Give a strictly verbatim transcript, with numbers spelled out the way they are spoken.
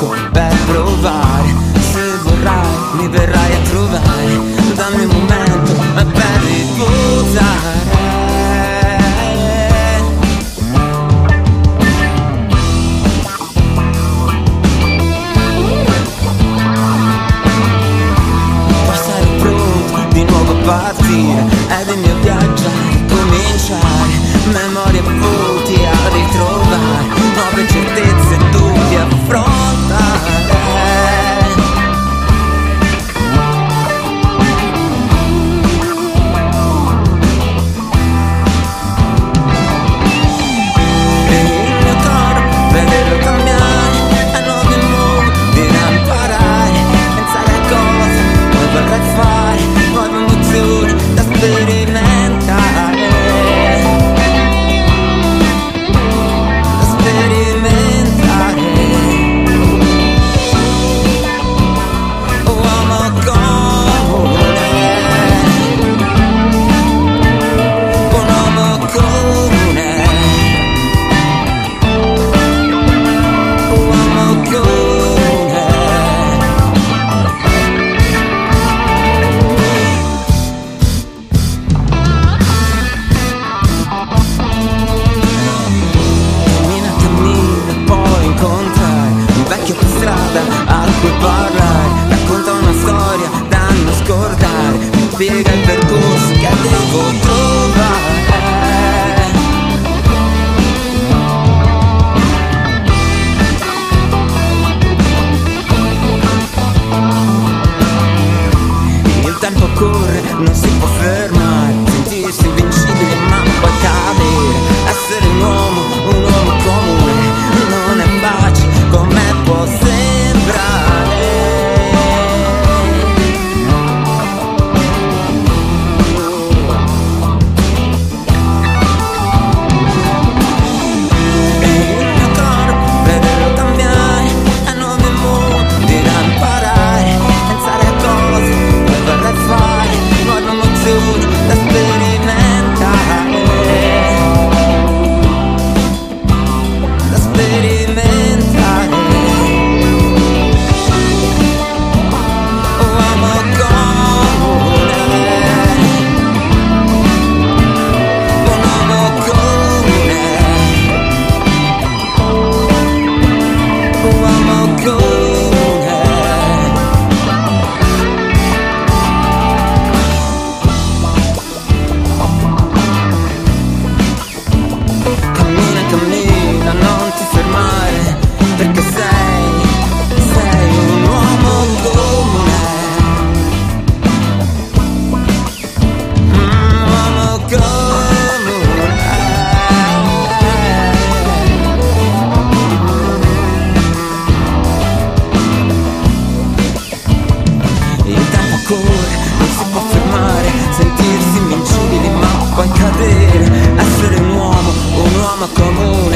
poco per provare. Se vorrai mi verrai a trovare, dammi un momento per riposare. Puoi stare pronto di nuovo a partire ed il mio viaggio a ricominciare. Memorie vuoti a ritrovare, nuove certezze e dubbi a affrontare. E il mio corpo, vederlo cambiare a nuovi modi da imparare, pensare a cose poi vorrei fare, nuove emozioni da sperimentare. A cui parlare, racconta una storia da non scordare, mi spiega il percorso che devo trovare. Il tempo corre, non si può fermare, sentirsi invincibili ma poi cadere. Essere un uomo, un uomo comune, non è facile come può sembrare. E il mio corpo, vederlo cambiare a nuovi modi da imparare, pensare a cose che vorrei fare, nuove emozioni da sperimentare, da sperimentare. Cammina, non ti fermare, perché sei, sei un uomo comune, un uomo comune. Il tempo corre, non si può fermare, sentirsi invincibili ma poi cadere. Essere un uomo, un uomo comune.